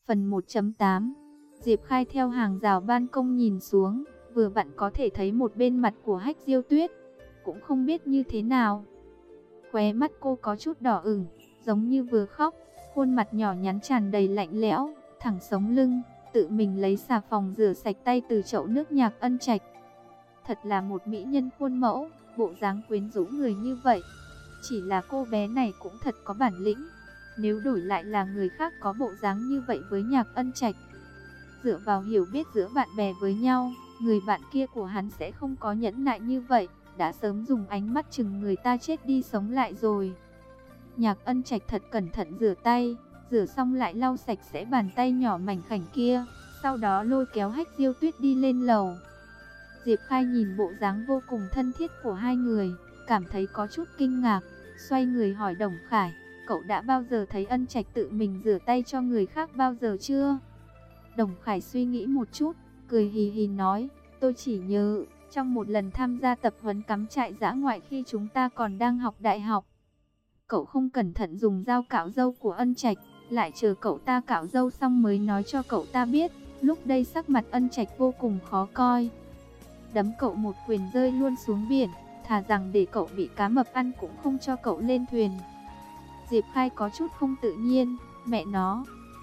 Phần 1.8. Diệp Khai theo hàng rào ban công nhìn xuống, vừa vặn có thể thấy một bên mặt của Hách Diêu Tuyết, cũng không biết như thế nào. Khóe mắt cô có chút đỏ ửng, giống như vừa khóc, khuôn mặt nhỏ nhắn tràn đầy lạnh lẽo, thẳng sống lưng, tự mình lấy xà phòng rửa sạch tay từ chậu nước Nhạc Ân Trạch. Thật là một mỹ nhân khuôn mẫu, bộ dáng quyến rũ người như vậy. Chỉ là cô bé này cũng thật có bản lĩnh. Nếu đổi lại là người khác có bộ dáng như vậy với Nhạc Ân Trạch, dựa vào hiểu biết giữa bạn bè với nhau, người bạn kia của hắn sẽ không có nhẫn nại như vậy, đã sớm dùng ánh mắt chừng người ta chết đi sống lại rồi. Nhạc Ân Trạch thật cẩn thận rửa tay, rửa xong lại lau sạch sẽ bàn tay nhỏ mảnh khảnh kia, sau đó lôi kéo Hách Diêu Tuyết đi lên lầu. Diệp Khai nhìn bộ dáng vô cùng thân thiết của hai người, cảm thấy có chút kinh ngạc, xoay người hỏi Đồng Khải, cậu đã bao giờ thấy Ân Trạch tự mình rửa tay cho người khác bao giờ chưa? Đồng Khải suy nghĩ một chút, cười hì hì nói, tôi chỉ nhớ, trong một lần tham gia tập huấn cắm trại dã ngoại khi chúng ta còn đang học đại học. Cậu không cẩn thận dùng dao cạo râu của Ân Trạch, lại chờ cậu ta cạo râu xong mới nói cho cậu ta biết, lúc đây sắc mặt Ân Trạch vô cùng khó coi. Đấm cậu một quyền rơi luôn xuống biển, thà rằng để cậu bị cá mập ăn cũng không cho cậu lên thuyền. Diệp Khai có chút không tự nhiên, mẹ nó.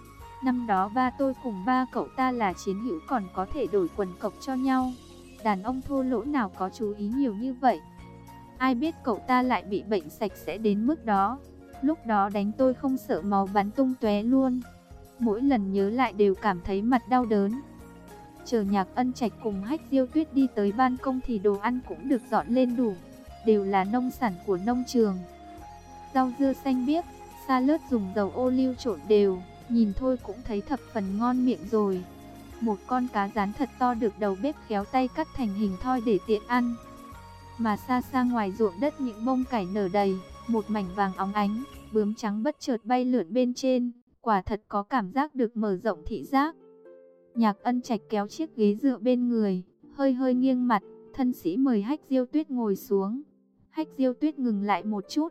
Năm đó ba tôi cùng ba cậu ta là chiến hữu còn có thể đổi quần cộc cho nhau. Đàn ông thô lỗ nào có chú ý nhiều như vậy. Ai biết cậu ta lại bị bệnh sạch sẽ đến mức đó. Lúc đó đánh tôi không sợ máu bắn tung tóe luôn. Mỗi lần nhớ lại đều cảm thấy mặt đau đớn. Chờ Nhạc Ân Trạch cùng Hách Diêu Tuyết đi tới ban công thì đồ ăn cũng được dọn lên đủ. Đều là nông sản của nông trường. Rau dưa xanh biếc, salad dùng dầu ô liu trộn đều, nhìn thôi cũng thấy thập phần ngon miệng rồi. Một con cá rán thật to được đầu bếp khéo tay cắt thành hình thoi để tiện ăn. Mà xa xa ngoài ruộng đất những bông cải nở đầy, một mảnh vàng óng ánh, bướm trắng bất chợt bay lượn bên trên, quả thật có cảm giác được mở rộng thị giác. Nhạc Ân Trạch kéo chiếc ghế dựa bên người, hơi hơi nghiêng mặt, thân sĩ mời Hách Diêu Tuyết ngồi xuống. Hách Diêu Tuyết ngừng lại một chút,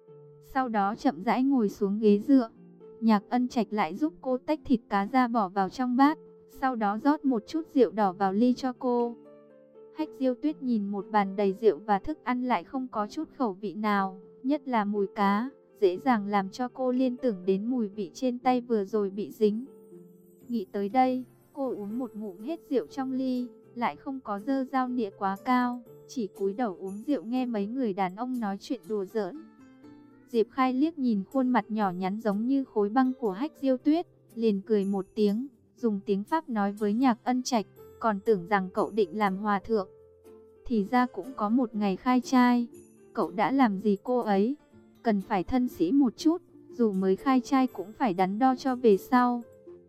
sau đó chậm rãi ngồi xuống ghế dựa. Nhạc Ân Trạch lại giúp cô tách thịt cá ra bỏ vào trong bát, sau đó rót một chút rượu đỏ vào ly cho cô. Hách Diêu Tuyết nhìn một bàn đầy rượu và thức ăn lại không có chút khẩu vị nào, nhất là mùi cá, dễ dàng làm cho cô liên tưởng đến mùi vị trên tay vừa rồi bị dính. Nghĩ tới đây, cô uống một ngụm hết rượu trong ly, lại không có giơ dao nĩa quá cao, chỉ cúi đầu uống rượu nghe mấy người đàn ông nói chuyện đùa giỡn. Diệp Khai liếc nhìn khuôn mặt nhỏ nhắn giống như khối băng của Hách Diêu Tuyết, liền cười một tiếng, dùng tiếng Pháp nói với Nhạc Ân Trạch, còn tưởng rằng cậu định làm hòa thượng. Thì ra cũng có một ngày khai trai, cậu đã làm gì cô ấy? Cần phải thân sĩ một chút, dù mới khai trai cũng phải đắn đo cho về sau.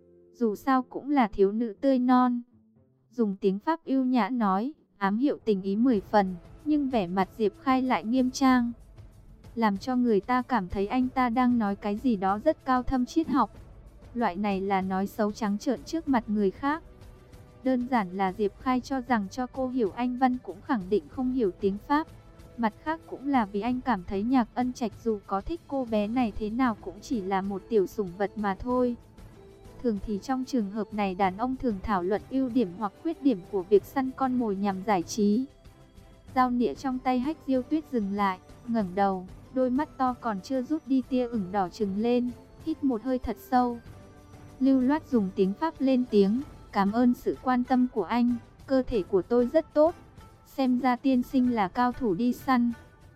Dù sao cũng là thiếu nữ tươi non. Dùng tiếng Pháp ưu nhã nói, ám hiệu tình ý 10 phần, nhưng vẻ mặt Diệp Khai lại nghiêm trang, làm cho người ta cảm thấy anh ta đang nói cái gì đó rất cao thâm triết học. Loại này là nói xấu trắng trợn trước mặt người khác. Đơn giản là Diệp Khai cho rằng cho cô hiểu Anh văn cũng khẳng định không hiểu tiếng Pháp. Mặt khác cũng là vì anh cảm thấy Nhạc Ân Trạch dù có thích cô bé này thế nào cũng chỉ là một tiểu sủng vật mà thôi. Thường thì trong trường hợp này đàn ông thường thảo luận ưu điểm hoặc khuyết điểm của việc săn con mồi nhằm giải trí. Dao nĩa trong tay Hách Diêu Tuyết dừng lại, ngẩng đầu, đôi mắt to còn chưa rút đi tia ửng đỏ trừng lên, hít một hơi thật sâu. Lưu loát dùng tiếng Pháp lên tiếng, cảm ơn sự quan tâm của anh, cơ thể của tôi rất tốt. Xem ra tiên sinh là cao thủ đi săn,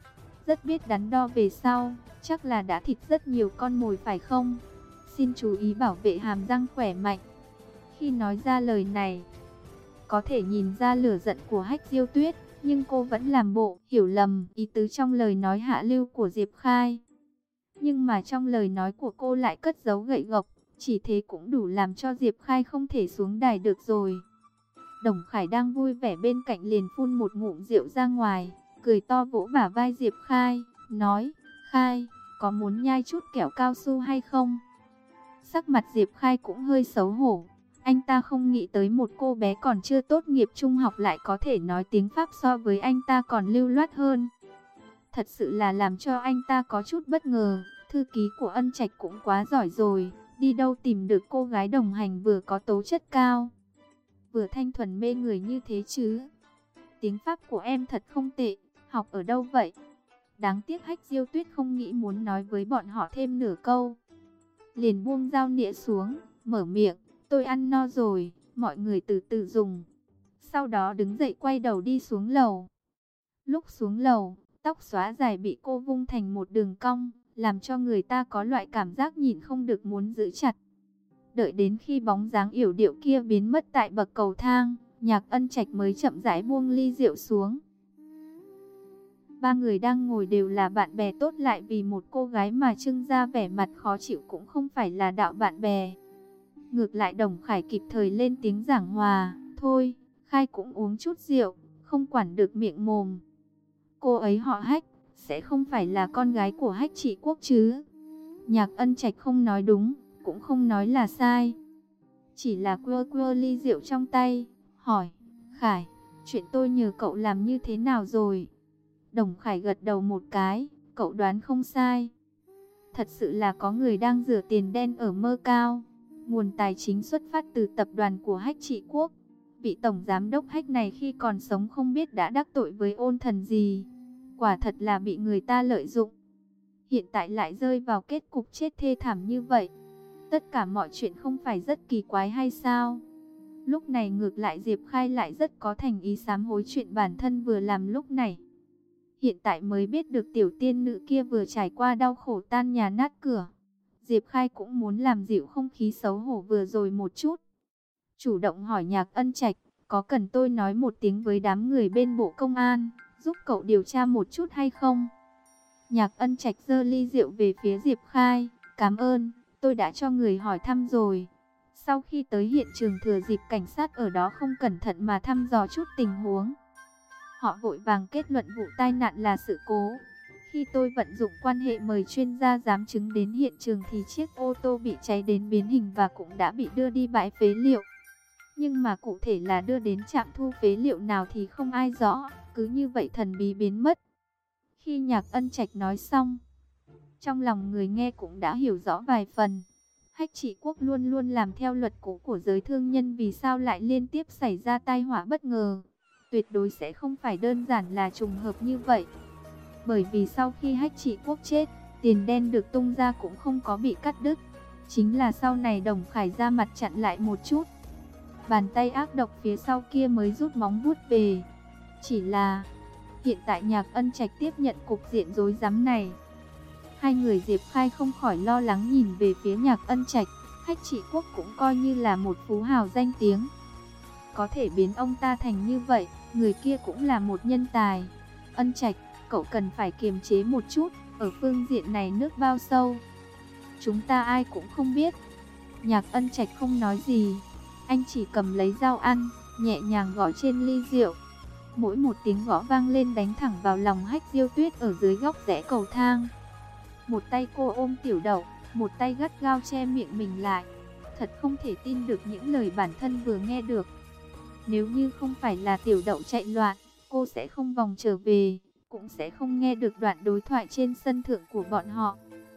rất biết đắn đo về sau, chắc là đã thịt rất nhiều con mồi phải không? Xin chú ý bảo vệ hàm răng khỏe mạnh. Khi nói ra lời này, có thể nhìn ra lửa giận của Hách Diêu Tuyết, nhưng cô vẫn làm bộ hiểu lầm ý tứ trong lời nói hạ lưu của Diệp Khai. Nhưng mà trong lời nói của cô lại cất giấu gậy gộc, chỉ thế cũng đủ làm cho Diệp Khai không thể xuống đài được rồi. Đồng Khải đang vui vẻ bên cạnh liền phun một ngụm rượu ra ngoài, cười to vỗ bả vai Diệp Khai, nói, Khai, có muốn nhai chút kẹo cao su hay không? Sắc mặt Diệp Khai cũng hơi xấu hổ. Anh ta không nghĩ tới một cô bé còn chưa tốt nghiệp trung học lại có thể nói tiếng Pháp so với anh ta còn lưu loát hơn. Thật sự là làm cho anh ta có chút bất ngờ. Thư ký của Ân Trạch cũng quá giỏi rồi, Đi đâu tìm được cô gái đồng hành vừa có tố chất cao, vừa thanh thuần mê người như thế chứ? Tiếng Pháp của em thật không tệ, học ở đâu vậy? Đáng tiếc Hách Diêu Tuyết không nghĩ muốn nói với bọn họ thêm nửa câu. Liền buông dao nĩa xuống, mở miệng, tôi ăn no rồi, mọi người từ từ dùng. Sau đó đứng dậy quay đầu đi xuống lầu. Lúc xuống lầu, tóc xóa dài bị cô vung thành một đường cong, làm cho người ta có loại cảm giác nhìn không được muốn giữ chặt. Đợi đến khi bóng dáng yểu điệu kia biến mất tại bậc cầu thang, Nhạc Ân Trạch mới chậm rãi buông ly rượu xuống. Ba người đang ngồi đều là bạn bè tốt, lại vì một cô gái mà trưng ra vẻ mặt khó chịu cũng không phải là đạo bạn bè. Ngược lại Đồng Khải kịp thời lên tiếng giảng hòa, thôi, Khai cũng uống chút rượu, không quản được miệng mồm. Cô ấy họ Hách, sẽ không phải là con gái của Hách Trị Quốc chứ? Nhạc Ân Trạch không nói đúng, cũng không nói là sai. Chỉ là quơ ly rượu trong tay, hỏi, Khải, chuyện tôi nhờ cậu làm như thế nào rồi? Đồng Khải gật đầu một cái, cậu đoán không sai. Thật sự là có người đang rửa tiền đen ở Mơ Cao. Nguồn tài chính xuất phát từ tập đoàn của Hách Trị Quốc. Vị tổng giám đốc Hách này khi còn sống không biết đã đắc tội với ôn thần gì. Quả thật là bị người ta lợi dụng. Hiện tại lại rơi vào kết cục chết thê thảm như vậy. Tất cả mọi chuyện không phải rất kỳ quái hay sao? Lúc này ngược lại Diệp Khai lại rất có thành ý sám hối chuyện bản thân vừa làm lúc này. Hiện tại mới biết được tiểu tiên nữ kia vừa trải qua đau khổ tan nhà nát cửa. Diệp Khai cũng muốn làm dịu không khí xấu hổ vừa rồi một chút. Chủ động hỏi Nhạc Ân Trạch, có cần tôi nói một tiếng với đám người bên Bộ Công an, giúp cậu điều tra một chút hay không? Nhạc Ân Trạch giơ ly rượu về phía Diệp Khai, cảm ơn, tôi đã cho người hỏi thăm rồi. Sau khi tới hiện trường thừa dịp cảnh sát ở đó không cẩn thận mà thăm dò chút tình huống. Họ vội vàng kết luận vụ tai nạn là sự cố. Khi tôi vận dụng quan hệ mời chuyên gia giám chứng đến hiện trường thì chiếc ô tô bị cháy đến biến hình và cũng đã bị đưa đi bãi phế liệu. Nhưng mà cụ thể là đưa đến trạm thu phế liệu nào thì không ai rõ, cứ như vậy thần bí biến mất. Khi Nhạc Ân Trạch nói xong, trong lòng người nghe cũng đã hiểu rõ vài phần. Hách Trị Quốc luôn luôn làm theo luật cũ của giới thương nhân, vì sao lại liên tiếp xảy ra tai họa bất ngờ. Tuyệt đối sẽ không phải đơn giản là trùng hợp như vậy. Bởi vì sau khi Hách Trị Quốc chết, tiền đen được tung ra cũng không có bị cắt đứt. Chính là sau này Đồng Khải ra mặt chặn lại một chút. Bàn tay ác độc phía sau kia mới rút móng vuốt về. Chỉ là hiện tại Nhạc Ân Trạch tiếp nhận cục diện rối rắm này. Hai người Diệp Khai không khỏi lo lắng nhìn về phía Nhạc Ân Trạch. Hách Trị Quốc cũng coi như là một phú hào danh tiếng. Có thể biến ông ta thành như vậy, người kia cũng là một nhân tài. Ân Trạch, cậu cần phải kiềm chế một chút, ở phương diện này nước bao sâu. Chúng ta ai cũng không biết. Nhạc Ân Trạch không nói gì. Anh chỉ cầm lấy dao ăn, nhẹ nhàng gõ trên ly rượu. Mỗi một tiếng gõ vang lên đánh thẳng vào lòng Hách Diêu Tuyết ở dưới góc rẽ cầu thang. Một tay cô ôm Tiểu Đậu, một tay gắt gao che miệng mình lại. Thật không thể tin được những lời bản thân vừa nghe được. Nếu như không phải là Tiểu Đậu chạy loạn, cô sẽ không vòng trở về, cũng sẽ không nghe được đoạn đối thoại trên sân thượng của bọn họ.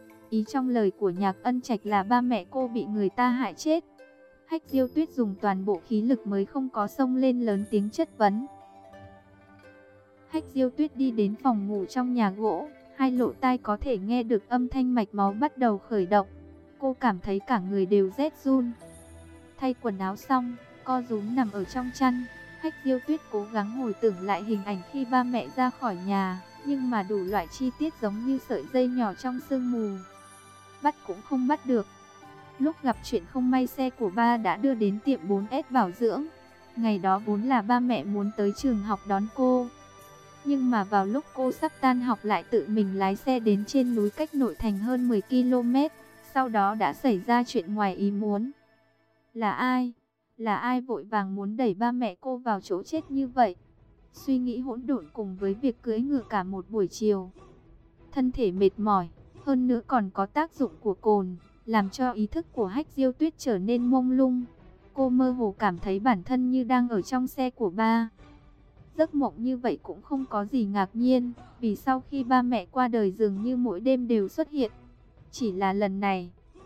Ý trong lời của Nhạc Ân Trạch là ba mẹ cô bị người ta hại chết. Hách Diêu Tuyết dùng toàn bộ khí lực mới không có xông lên lớn tiếng chất vấn. Hách Diêu Tuyết đi đến phòng ngủ trong nhà gỗ, hai lỗ tai có thể nghe được âm thanh mạch máu bắt đầu khởi động. Cô cảm thấy cả người đều rét run. Thay quần áo xong, co rúm nằm ở trong chăn. Hách Diêu Tuyết cố gắng hồi tưởng lại hình ảnh khi ba mẹ ra khỏi nhà, nhưng mà đủ loại chi tiết giống như sợi dây nhỏ trong sương mù. Bắt cũng không bắt được. Lúc gặp chuyện không may xe của ba đã đưa đến tiệm 4S bảo dưỡng. Ngày đó vốn là ba mẹ muốn tới trường học đón cô. Nhưng mà vào lúc cô sắp tan học lại tự mình lái xe đến trên núi cách nội thành hơn 10 km. Sau đó đã xảy ra chuyện ngoài ý muốn. Là ai? Là ai vội vàng muốn đẩy ba mẹ cô vào chỗ chết như vậy? Suy nghĩ hỗn độn cùng với việc cưỡi ngựa cả một buổi chiều. Thân thể mệt mỏi, hơn nữa còn có tác dụng của cồn, làm cho ý thức của Hách Diêu Tuyết trở nên mông lung. Cô mơ hồ cảm thấy bản thân như đang ở trong xe của ba. Giấc mộng như vậy cũng không có gì ngạc nhiên, vì sau khi ba mẹ qua đời dường như mỗi đêm đều xuất hiện. Chỉ là lần này,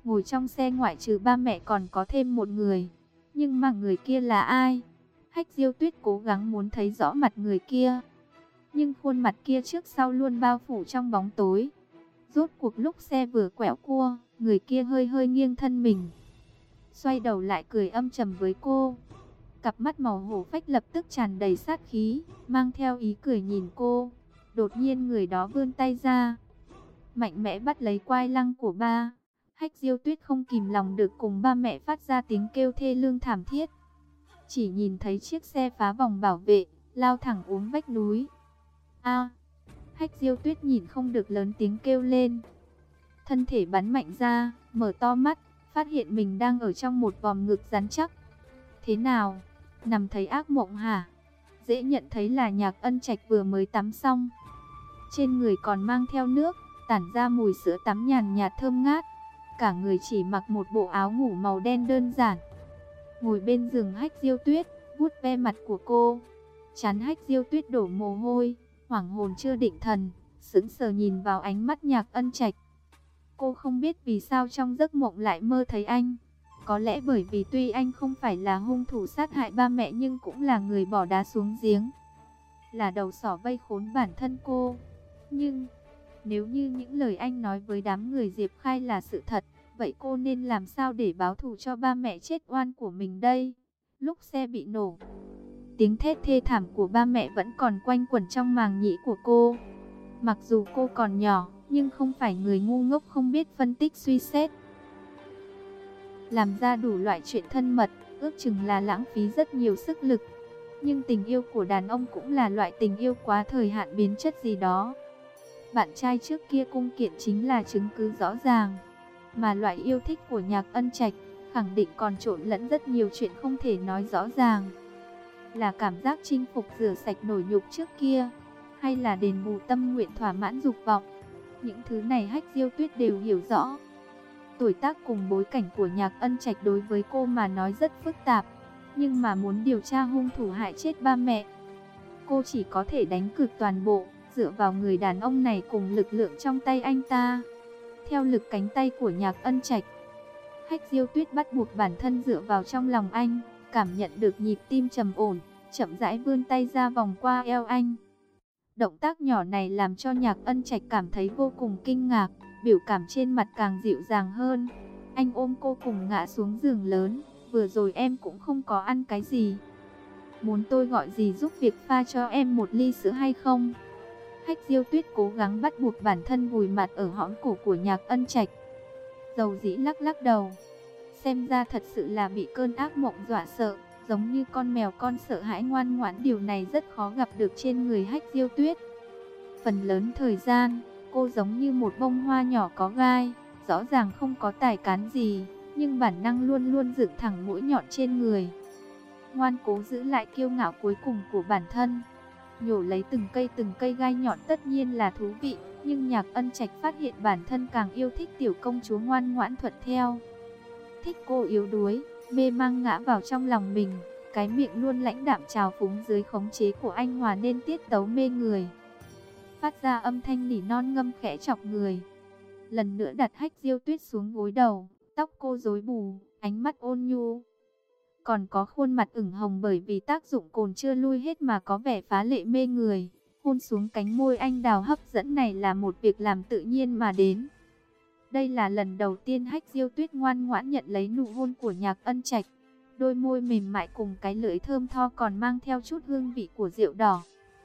Ngồi trong xe ngoại trừ ba mẹ còn có thêm một người. Nhưng mà người kia là ai? Hách Diêu Tuyết cố gắng muốn thấy rõ mặt người kia. Nhưng khuôn mặt kia trước sau luôn bao phủ trong bóng tối. Rốt cuộc lúc xe vừa quẹo cua, người kia hơi hơi nghiêng thân mình. Xoay đầu lại cười âm trầm với cô. Cặp mắt màu hổ phách lập tức tràn đầy sát khí, mang theo ý cười nhìn cô. Đột nhiên người đó vươn tay ra, mạnh mẽ bắt lấy quai lăng của ba. Hách Diêu Tuyết không kìm lòng được cùng ba mẹ phát ra tiếng kêu thê lương thảm thiết. Chỉ nhìn thấy chiếc xe phá vòng bảo vệ, lao thẳng uống vách núi. A! Hách Diêu Tuyết nhìn không được lớn tiếng kêu lên. Thân thể bắn mạnh ra, mở to mắt, phát hiện mình đang ở trong một vòm ngực rắn chắc. Thế nào? Nằm thấy ác mộng hả? Dễ nhận thấy là Nhạc Ân Trạch vừa mới tắm xong. Trên người còn mang theo nước, tản ra mùi sữa tắm nhàn nhạt thơm ngát. Cả người chỉ mặc một bộ áo ngủ màu đen đơn giản. Ngồi bên giường Hách Diêu Tuyết, vuốt ve mặt của cô. Trán Hách Diêu Tuyết đổ mồ hôi, hoảng hồn chưa định thần, sững sờ nhìn vào ánh mắt Nhạc Ân Trạch. Cô không biết vì sao trong giấc mộng lại mơ thấy anh. Có lẽ bởi vì tuy anh không phải là hung thủ sát hại ba mẹ nhưng cũng là người bỏ đá xuống giếng, là đầu sỏ vây khốn bản thân cô. Nhưng nếu như những lời anh nói với đám người Diệp Khai là sự thật, vậy cô nên làm sao để báo thù cho ba mẹ chết oan của mình đây? Lúc xe bị nổ, tiếng thét thê thảm của ba mẹ vẫn còn quanh quẩn trong màng nhĩ của cô. Mặc dù cô còn nhỏ, nhưng không phải người ngu ngốc không biết phân tích suy xét. Làm ra đủ loại chuyện thân mật, ước chừng là lãng phí rất nhiều sức lực. Nhưng tình yêu của đàn ông cũng là loại tình yêu quá thời hạn biến chất gì đó. Bạn trai trước kia cung kiện chính là chứng cứ rõ ràng. Mà loại yêu thích của Nhạc Ân Trạch khẳng định còn trộn lẫn rất nhiều chuyện không thể nói rõ ràng. Là cảm giác chinh phục rửa sạch nổi nhục trước kia, hay là đền bù tâm nguyện thỏa mãn dục vọng? Những thứ này Hách Diêu Tuyết đều hiểu rõ. Tuổi tác cùng bối cảnh của Nhạc Ân Trạch đối với cô mà nói rất phức tạp. Nhưng mà muốn điều tra hung thủ hại chết ba mẹ, cô chỉ có thể đánh cược toàn bộ, dựa vào người đàn ông này cùng lực lượng trong tay anh ta. Theo lực cánh tay của Nhạc Ân Trạch, Hách Diêu Tuyết bắt buộc bản thân dựa vào trong lòng anh, cảm nhận được nhịp tim trầm ổn, chậm rãi vươn tay ra vòng qua eo anh. Động tác nhỏ này làm cho Nhạc Ân Trạch cảm thấy vô cùng kinh ngạc, biểu cảm trên mặt càng dịu dàng hơn. Anh ôm cô cùng ngã xuống giường lớn. Vừa rồi em cũng không có ăn cái gì. Muốn tôi gọi gì giúp việc pha cho em một ly sữa hay không? Hách Diêu Tuyết cố gắng bắt buộc bản thân vùi mặt ở hõm cổ của Nhạc Ân Trạch. Dầu dĩ lắc lắc đầu. Xem ra thật sự là bị cơn ác mộng dọa sợ, giống như con mèo con sợ hãi ngoan ngoãn. Điều này rất khó gặp được trên người Hách Diêu Tuyết. Phần lớn thời gian, cô giống như một bông hoa nhỏ có gai, rõ ràng không có tài cán gì, nhưng bản năng luôn luôn dựng thẳng mũi nhọn trên người. Ngoan cố giữ lại kiêu ngạo cuối cùng của bản thân. Nhổ lấy từng cây gai nhọn tất nhiên là thú vị, nhưng Nhạc Ân Trạch phát hiện bản thân càng yêu thích tiểu công chúa ngoan ngoãn thuận theo. Thích cô yếu đuối, mê mang ngã vào trong lòng mình, cái miệng luôn lãnh đạm trào phúng dưới khống chế của anh hòa nên tiết tấu mê người. Phát ra âm thanh nỉ non ngâm khẽ chọc người. Lần nữa đặt Hách Diêu Tuyết xuống gối đầu, tóc cô rối bù, ánh mắt ôn nhu. Còn có khuôn mặt ửng hồng bởi vì tác dụng cồn chưa lui hết mà có vẻ phá lệ mê người. Hôn xuống cánh môi anh đào hấp dẫn này là một việc làm tự nhiên mà đến. Đây là lần đầu tiên Hách Diêu Tuyết ngoan ngoãn nhận lấy nụ hôn của Nhạc Ân Trạch. Đôi môi mềm mại cùng cái lưỡi thơm tho còn mang theo chút hương vị của rượu đỏ.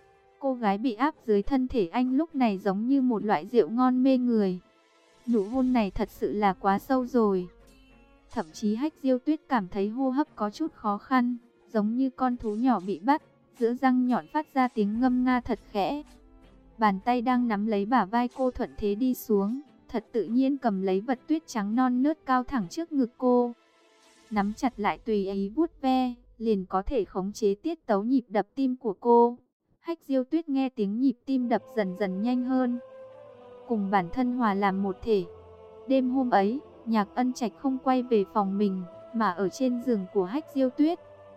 Cô gái bị áp dưới thân thể anh lúc này giống như một loại rượu ngon mê người. Nụ hôn này thật sự là quá sâu rồi. Thậm chí Hách Diêu Tuyết cảm thấy hô hấp có chút khó khăn, giống như con thú nhỏ bị bắt, giữa răng nhọn phát ra tiếng ngâm nga thật khẽ. Bàn tay đang nắm lấy bả vai cô thuận thế đi xuống, thật tự nhiên cầm lấy vật tuyết trắng non nớt cao thẳng trước ngực cô. Nắm chặt lại tùy ý vuốt ve, liền có thể khống chế tiết tấu nhịp đập tim của cô. Hách Diêu Tuyết nghe tiếng nhịp tim đập dần dần nhanh hơn, cùng bản thân hòa làm một thể. Đêm hôm ấy, Nhạc Ân Trạch không quay về phòng mình, mà ở trên giường của Hách Diêu Tuyết,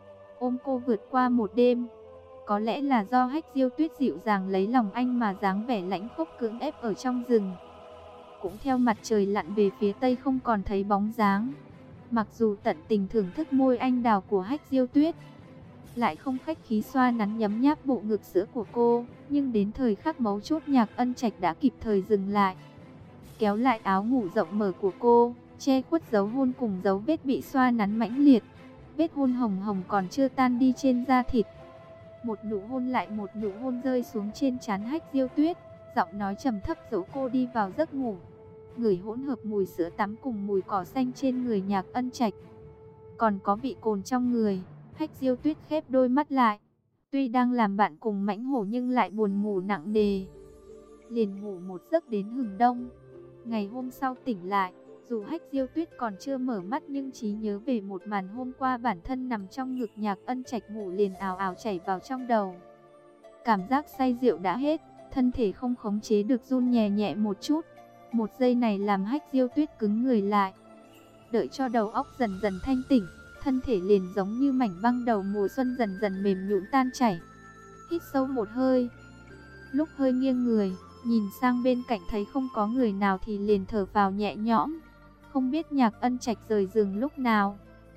ôm cô vượt qua một đêm. Có lẽ là do Hách Diêu Tuyết dịu dàng lấy lòng anh mà dáng vẻ lãnh khốc cưỡng ép ở trong rừng. cũng theo mặt trời lặn về phía tây không còn thấy bóng dáng. Mặc dù tận tình thưởng thức môi anh đào của Hách Diêu Tuyết, lại không khách khí xoa nắn nhấm nháp bộ ngực sữa của cô, nhưng đến thời khắc mấu chốt Nhạc Ân Trạch đã kịp thời dừng lại, kéo lại áo ngủ rộng mở của cô, che khuất dấu hôn cùng dấu vết bị xoa nắn mãnh liệt. Vết hôn hồng hồng còn chưa tan đi trên da thịt. Một nụ hôn lại một nụ hôn rơi xuống trên trán Hách Diêu Tuyết, giọng nói trầm thấp dỗ cô đi vào giấc ngủ. Ngửi hỗn hợp mùi sữa tắm cùng mùi cỏ xanh trên người Nhạc Ân Trạch, còn có vị cồn trong người. Hách Diêu Tuyết khép đôi mắt lại, tuy đang làm bạn cùng mãnh hổ nhưng lại buồn ngủ nặng nề, liền ngủ một giấc đến hừng đông. Ngày hôm sau tỉnh lại, dù Hách Diêu Tuyết còn chưa mở mắt nhưng trí nhớ về một màn hôm qua bản thân nằm trong ngực Nhạc Ân Trạch ngủ liền ào ào chảy vào trong đầu. Cảm giác say rượu đã hết, thân thể không khống chế được run nhẹ nhẹ một chút. Một giây này làm Hách Diêu Tuyết cứng người lại. Đợi cho đầu óc dần dần thanh tỉnh, thân thể liền giống như mảnh băng đầu mùa xuân dần dần mềm nhũn tan chảy. Hít sâu một hơi, lúc hơi nghiêng người, nhìn sang bên cạnh thấy không có người nào thì liền thở phào nhẹ nhõm. Không biết Nhạc Ân Trạch rời giường lúc nào.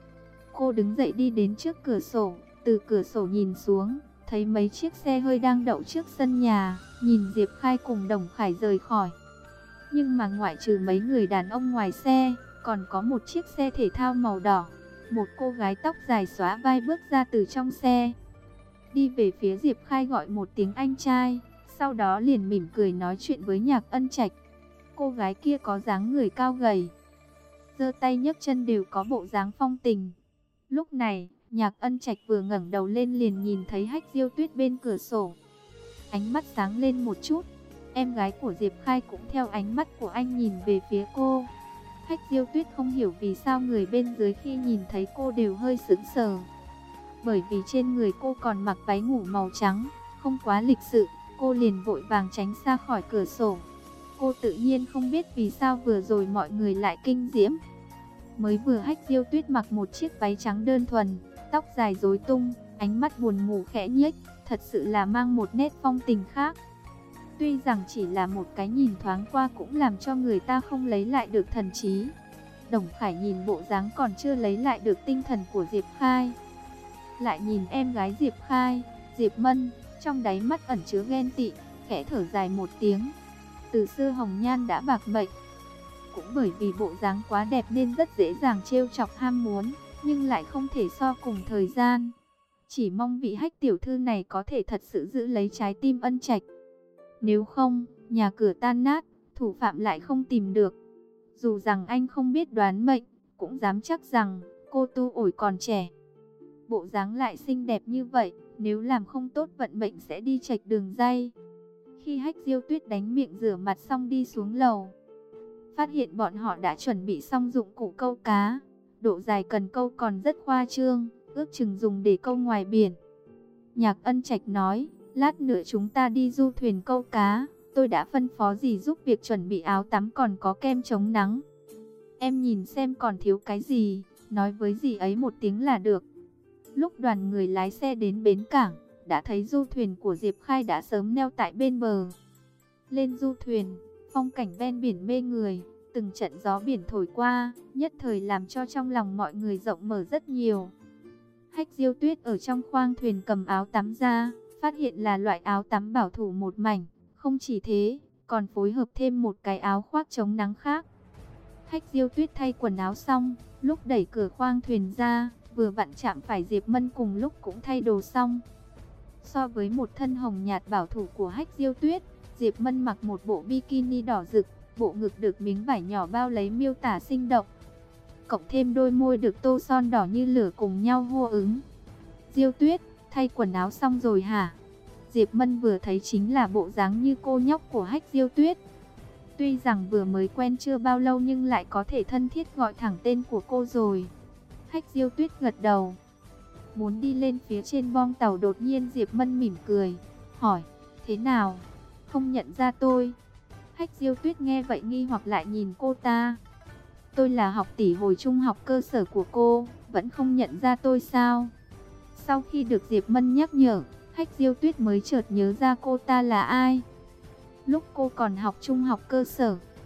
Cô đứng dậy đi đến trước cửa sổ, từ cửa sổ nhìn xuống, thấy mấy chiếc xe hơi đang đậu trước sân nhà, nhìn Diệp Khai cùng Đồng Khải rời khỏi. Nhưng mà ngoại trừ mấy người đàn ông ngoài xe, còn có một chiếc xe thể thao màu đỏ. Một cô gái tóc dài xóa vai bước ra từ trong xe, đi về phía Diệp Khai gọi một tiếng anh trai, sau đó liền mỉm cười nói chuyện với Nhạc Ân Trạch. Cô gái kia có dáng người cao gầy, giơ tay nhấc chân đều có bộ dáng phong tình. Lúc này, Nhạc Ân Trạch vừa ngẩng đầu lên liền nhìn thấy Hách Diêu Tuyết bên cửa sổ. Ánh mắt sáng lên một chút, em gái của Diệp Khai cũng theo ánh mắt của anh nhìn về phía cô. Hách Diêu Tuyết không hiểu vì sao người bên dưới khi nhìn thấy cô đều hơi sững sờ. Bởi vì trên người cô còn mặc váy ngủ màu trắng, không quá lịch sự, cô liền vội vàng tránh xa khỏi cửa sổ. Cô tự nhiên không biết vì sao vừa rồi mọi người lại kinh diễm. Mới vừa Hách Diêu Tuyết mặc một chiếc váy trắng đơn thuần, tóc dài rối tung, ánh mắt buồn ngủ khẽ nhếch, thật sự là mang một nét phong tình khác. Tuy rằng chỉ là một cái nhìn thoáng qua cũng làm cho người ta không lấy lại được thần trí. Đồng Khải nhìn bộ dáng còn chưa lấy lại được tinh thần của Diệp Khai, lại nhìn em gái Diệp Khai, Diệp Mân, trong đáy mắt ẩn chứa ghen tị, khẽ thở dài một tiếng. Từ xưa hồng nhan đã bạc mệnh, cũng bởi vì bộ dáng quá đẹp nên rất dễ dàng trêu chọc ham muốn, nhưng lại không thể so cùng thời gian. Chỉ mong vị Hách tiểu thư này có thể thật sự giữ lấy trái tim Ân Trạch. Nếu không, nhà cửa tan nát, thủ phạm lại không tìm được. Dù rằng anh không biết đoán mệnh, cũng dám chắc rằng cô Tu Ổi còn trẻ, bộ dáng lại xinh đẹp như vậy, nếu làm không tốt vận mệnh sẽ đi chệch đường ray. Khi Hách Diêu Tuyết đánh miệng rửa mặt xong đi xuống lầu, phát hiện bọn họ đã chuẩn bị xong dụng cụ câu cá. Độ dài cần câu còn rất khoa trương, ước chừng dùng để câu ngoài biển. Nhạc Ân Trạch nói, lát nữa chúng ta đi du thuyền câu cá, tôi đã phân phó dì giúp việc chuẩn bị áo tắm còn có kem chống nắng. Em nhìn xem còn thiếu cái gì, nói với dì ấy một tiếng là được. Lúc đoàn người lái xe đến bến cảng, đã thấy du thuyền của Diệp Khai đã sớm neo tại bên bờ. Lên du thuyền, phong cảnh ven biển mê người, từng trận gió biển thổi qua, nhất thời làm cho trong lòng mọi người rộng mở rất nhiều. Hách Diêu Tuyết ở trong khoang thuyền cầm áo tắm ra, phát hiện là loại áo tắm bảo thủ một mảnh, không chỉ thế, còn phối hợp thêm một cái áo khoác chống nắng khác. Hách Diêu Tuyết thay quần áo xong, lúc đẩy cửa khoang thuyền ra, vừa vặn chạm phải Diệp Mân cùng lúc cũng thay đồ xong. So với một thân hồng nhạt bảo thủ của Hách Diêu Tuyết, Diệp Mân mặc một bộ bikini đỏ rực, bộ ngực được miếng vải nhỏ bao lấy miêu tả sinh động. Cộng thêm đôi môi được tô son đỏ như lửa cùng nhau hô ứng. Diêu Tuyết, thay quần áo xong rồi hả? Diệp Mân vừa thấy chính là bộ dáng như cô nhóc của Hách Diêu Tuyết. Tuy rằng vừa mới quen chưa bao lâu nhưng lại có thể thân thiết gọi thẳng tên của cô rồi. Hách Diêu Tuyết gật đầu. Muốn đi lên phía trên bong tàu, đột nhiên Diệp Mân mỉm cười, hỏi, thế nào? Không nhận ra tôi? Hách Diêu Tuyết nghe vậy nghi hoặc lại nhìn cô ta. Tôi là học tỷ hồi trung học cơ sở của cô, vẫn không nhận ra tôi sao? Sau khi được Diệp Mân nhắc nhở, Hách Diêu Tuyết mới chợt nhớ ra cô ta là ai. Lúc cô còn học trung học cơ sở,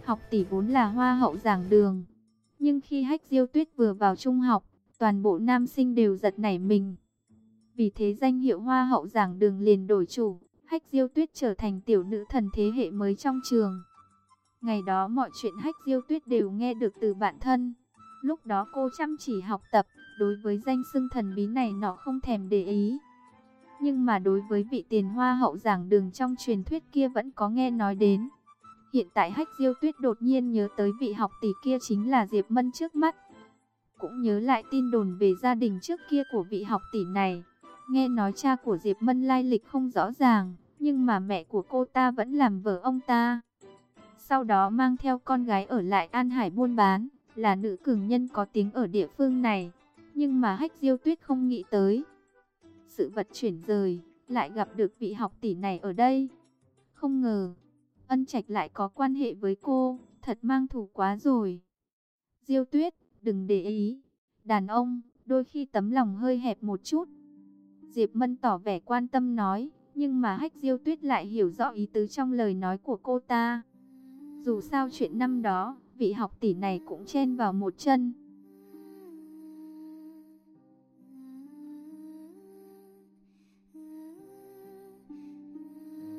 Học tỷ vốn là hoa hậu giảng đường, nhưng khi Hách Diêu Tuyết vừa vào trung học, toàn bộ nam sinh đều giật nảy mình. Vì thế danh hiệu hoa hậu giảng đường liền đổi chủ, Hách Diêu Tuyết trở thành tiểu nữ thần thế hệ mới trong trường. Ngày đó mọi chuyện Hách Diêu Tuyết đều nghe được từ bạn thân. Lúc đó cô chăm chỉ học tập, đối với danh xưng thần bí này nó không thèm để ý. Nhưng mà đối với vị tiền hoa hậu giảng đường trong truyền thuyết kia vẫn có nghe nói đến. Hiện tại Hách Diêu Tuyết đột nhiên nhớ tới vị học tỷ kia chính là Diệp Mân trước mắt. Cũng nhớ lại tin đồn về gia đình trước kia của vị học tỷ này. Nghe nói cha của Diệp Mân lai lịch không rõ ràng, nhưng mà mẹ của cô ta vẫn làm vợ ông ta. Sau đó mang theo con gái ở lại An Hải buôn bán, là nữ cường nhân có tiếng ở địa phương này. Nhưng mà Hách Diêu Tuyết không nghĩ tới, sự vật chuyển rời, lại gặp được vị học tỷ này ở đây. Không ngờ, Ân Trạch lại có quan hệ với cô, thật mang thù quá rồi. Diêu Tuyết, đừng để ý, đàn ông, đôi khi tấm lòng hơi hẹp một chút. Diệp Mân tỏ vẻ quan tâm nói, nhưng mà Hách Diêu Tuyết lại hiểu rõ ý tứ trong lời nói của cô ta. Dù sao chuyện năm đó, vị học tỷ này cũng chen vào một chân,